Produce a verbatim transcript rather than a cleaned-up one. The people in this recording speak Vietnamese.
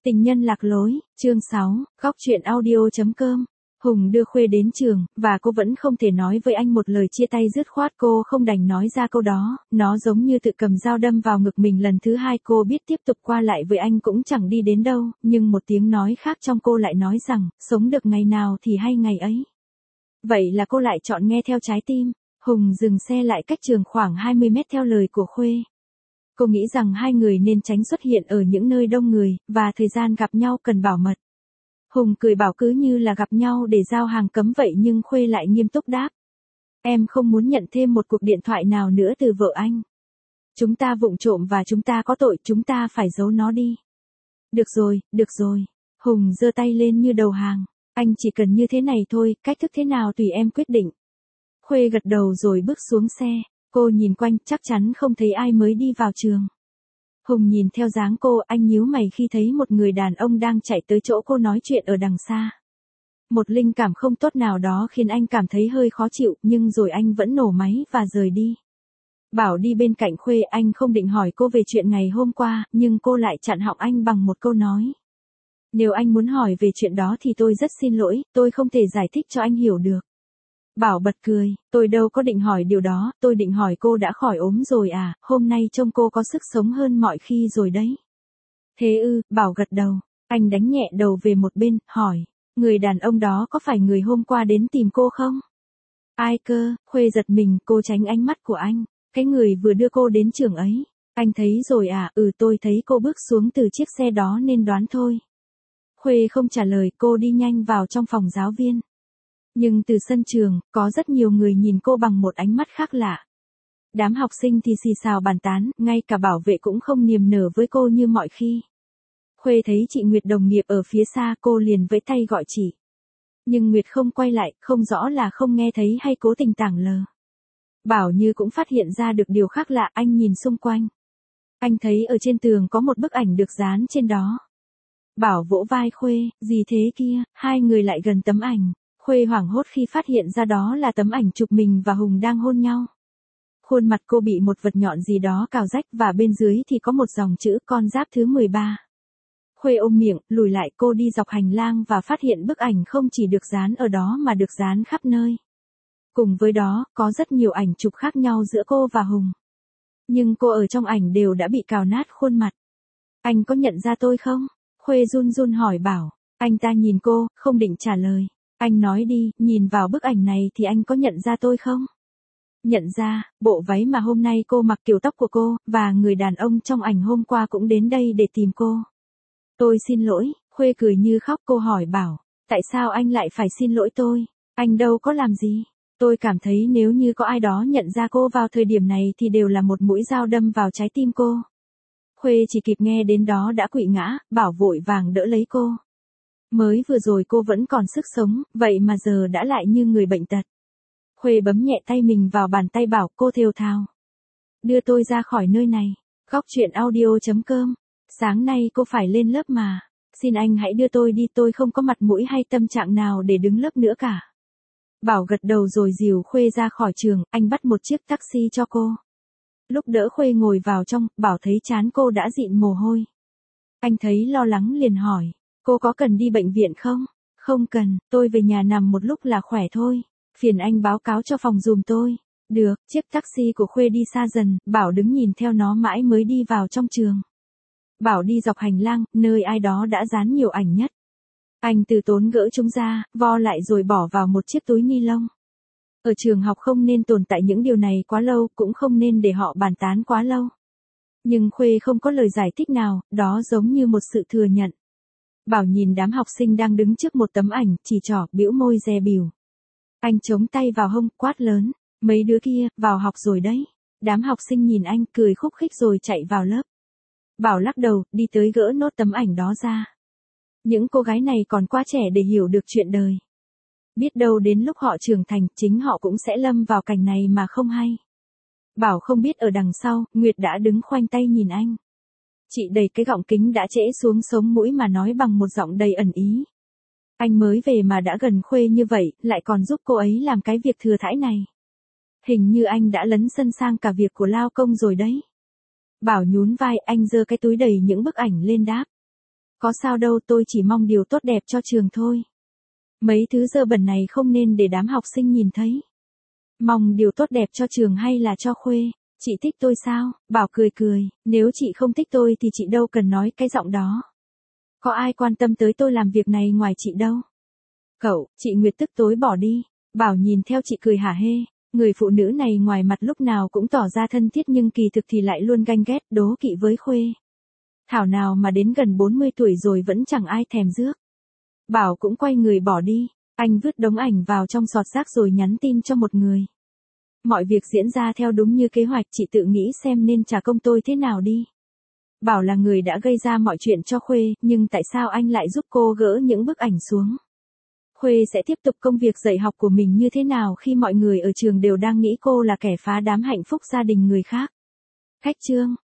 Tình nhân lạc lối, chương sáu, góc truyện audio.com. Hùng đưa Khuê đến trường, và cô vẫn không thể nói với anh một lời chia tay dứt khoát, cô không đành nói ra câu đó, nó giống như tự cầm dao đâm vào ngực mình lần thứ hai. Cô biết tiếp tục qua lại với anh cũng chẳng đi đến đâu, nhưng một tiếng nói khác trong cô lại nói rằng, sống được ngày nào thì hay ngày ấy. Vậy là cô lại chọn nghe theo trái tim. Hùng dừng xe lại cách trường khoảng hai mươi mét theo lời của Khuê. Cô nghĩ rằng hai người nên tránh xuất hiện ở những nơi đông người, và thời gian gặp nhau cần bảo mật. Hùng cười bảo cứ như là gặp nhau để giao hàng cấm vậy, nhưng Khuê lại nghiêm túc đáp. Em không muốn nhận thêm một cuộc điện thoại nào nữa từ vợ anh. Chúng ta vụng trộm và chúng ta có tội, chúng ta phải giấu nó đi. Được rồi, được rồi. Hùng giơ tay lên như đầu hàng. Anh chỉ cần như thế này thôi, cách thức thế nào tùy em quyết định. Khuê gật đầu rồi bước xuống xe. Cô nhìn quanh, chắc chắn không thấy ai mới đi vào trường. Hùng nhìn theo dáng cô, anh nhíu mày khi thấy một người đàn ông đang chạy tới chỗ cô nói chuyện ở đằng xa. Một linh cảm không tốt nào đó khiến anh cảm thấy hơi khó chịu, nhưng rồi anh vẫn nổ máy và rời đi. Bảo đi bên cạnh Khuê, anh không định hỏi cô về chuyện ngày hôm qua, nhưng cô lại chặn họng anh bằng một câu nói. Nếu anh muốn hỏi về chuyện đó thì tôi rất xin lỗi, tôi không thể giải thích cho anh hiểu được. Bảo bật cười, tôi đâu có định hỏi điều đó, tôi định hỏi cô đã khỏi ốm rồi à, hôm nay trông cô có sức sống hơn mọi khi rồi đấy. Thế ư, Bảo gật đầu, anh đánh nhẹ đầu về một bên, hỏi, người đàn ông đó có phải người hôm qua đến tìm cô không? Ai cơ? Khuê giật mình, cô tránh ánh mắt của anh, cái người vừa đưa cô đến trường ấy. Anh thấy rồi à, ừ tôi thấy cô bước xuống từ chiếc xe đó nên đoán thôi. Khuê không trả lời, cô đi nhanh vào trong phòng giáo viên. Nhưng từ sân trường, có rất nhiều người nhìn cô bằng một ánh mắt khác lạ. Đám học sinh thì xì xào bàn tán, ngay cả bảo vệ cũng không niềm nở với cô như mọi khi. Khuê thấy chị Nguyệt đồng nghiệp ở phía xa, cô liền vẫy tay gọi chị. Nhưng Nguyệt không quay lại, không rõ là không nghe thấy hay cố tình tảng lờ. Bảo như cũng phát hiện ra được điều khác lạ, anh nhìn xung quanh. Anh thấy ở trên tường có một bức ảnh được dán trên đó. Bảo vỗ vai Khuê, gì thế kia, hai người lại gần tấm ảnh. Khuê hoảng hốt khi phát hiện ra đó là tấm ảnh chụp mình và Hùng đang hôn nhau. Khuôn mặt cô bị một vật nhọn gì đó cào rách và bên dưới thì có một dòng chữ con giáp thứ mười ba. Khuê ôm miệng, lùi lại, cô đi dọc hành lang và phát hiện bức ảnh không chỉ được dán ở đó mà được dán khắp nơi. Cùng với đó, có rất nhiều ảnh chụp khác nhau giữa cô và Hùng. Nhưng cô ở trong ảnh đều đã bị cào nát khuôn mặt. Anh có nhận ra tôi không? Khuê run run hỏi Bảo. Anh ta nhìn cô, không định trả lời. Anh nói đi, nhìn vào bức ảnh này thì anh có nhận ra tôi không? Nhận ra, bộ váy mà hôm nay cô mặc, kiểu tóc của cô, và người đàn ông trong ảnh hôm qua cũng đến đây để tìm cô. Tôi xin lỗi, Khuê cười như khóc. Cô hỏi Bảo, tại sao anh lại phải xin lỗi tôi? Anh đâu có làm gì. Tôi cảm thấy nếu như có ai đó nhận ra cô vào thời điểm này thì đều là một mũi dao đâm vào trái tim cô. Khuê chỉ kịp nghe đến đó đã quỵ ngã, Bảo vội vàng đỡ lấy cô. Mới vừa rồi cô vẫn còn sức sống, vậy mà giờ đã lại như người bệnh tật. Khuê bấm nhẹ tay mình vào bàn tay Bảo, cô thều thào. Đưa tôi ra khỏi nơi này. Góc truyện audio.com. Sáng nay cô phải lên lớp mà. Xin anh hãy đưa tôi đi, tôi không có mặt mũi hay tâm trạng nào để đứng lớp nữa cả. Bảo gật đầu rồi dìu Khuê ra khỏi trường, anh bắt một chiếc taxi cho cô. Lúc đỡ Khuê ngồi vào trong, Bảo thấy trán cô đã dịn mồ hôi. Anh thấy lo lắng liền hỏi. Cô có cần đi bệnh viện không? Không cần, tôi về nhà nằm một lúc là khỏe thôi. Phiền anh báo cáo cho phòng giùm tôi. Được, chiếc taxi của Khuê đi xa dần, Bảo đứng nhìn theo nó mãi mới đi vào trong trường. Bảo đi dọc hành lang, nơi ai đó đã dán nhiều ảnh nhất. Anh từ tốn gỡ chúng ra, vo lại rồi bỏ vào một chiếc túi ni lông. Ở trường học không nên tồn tại những điều này quá lâu, cũng không nên để họ bàn tán quá lâu. Nhưng Khuê không có lời giải thích nào, đó giống như một sự thừa nhận. Bảo nhìn đám học sinh đang đứng trước một tấm ảnh, chỉ trỏ, bĩu môi dè bỉu. Anh chống tay vào hông, quát lớn, mấy đứa kia, vào học rồi đấy. Đám học sinh nhìn anh, cười khúc khích rồi chạy vào lớp. Bảo lắc đầu, đi tới gỡ nốt tấm ảnh đó ra. Những cô gái này còn quá trẻ để hiểu được chuyện đời. Biết đâu đến lúc họ trưởng thành, chính họ cũng sẽ lâm vào cảnh này mà không hay. Bảo không biết ở đằng sau, Nguyệt đã đứng khoanh tay nhìn anh. Chị đẩy cái gọng kính đã trễ xuống sống mũi mà nói bằng một giọng đầy ẩn ý. Anh mới về mà đã gần Khuê như vậy, lại còn giúp cô ấy làm cái việc thừa thãi này. Hình như anh đã lấn sân sang cả việc của lao công rồi đấy. Bảo nhún vai, anh giơ cái túi đầy những bức ảnh lên đáp. Có sao đâu, tôi chỉ mong điều tốt đẹp cho trường thôi. Mấy thứ dơ bẩn này không nên để đám học sinh nhìn thấy. Mong điều tốt đẹp cho trường hay là cho Khuê? Chị thích tôi sao? Bảo cười cười, nếu chị không thích tôi thì chị đâu cần nói cái giọng đó. Có ai quan tâm tới tôi làm việc này ngoài chị đâu. Cậu, chị Nguyệt tức tối bỏ đi. Bảo nhìn theo chị cười hả hê. Người phụ nữ này ngoài mặt lúc nào cũng tỏ ra thân thiết nhưng kỳ thực thì lại luôn ganh ghét đố kỵ với Khuê. Thảo nào mà đến gần bốn mươi tuổi rồi vẫn chẳng ai thèm rước. Bảo cũng quay người bỏ đi. Anh vứt đống ảnh vào trong sọt rác rồi nhắn tin cho một người. Mọi việc diễn ra theo đúng như kế hoạch, chị tự nghĩ xem nên trả công tôi thế nào đi. Bảo là người đã gây ra mọi chuyện cho Khuê, nhưng tại sao anh lại giúp cô gỡ những bức ảnh xuống? Khuê sẽ tiếp tục công việc dạy học của mình như thế nào khi mọi người ở trường đều đang nghĩ cô là kẻ phá đám hạnh phúc gia đình người khác? Khách chương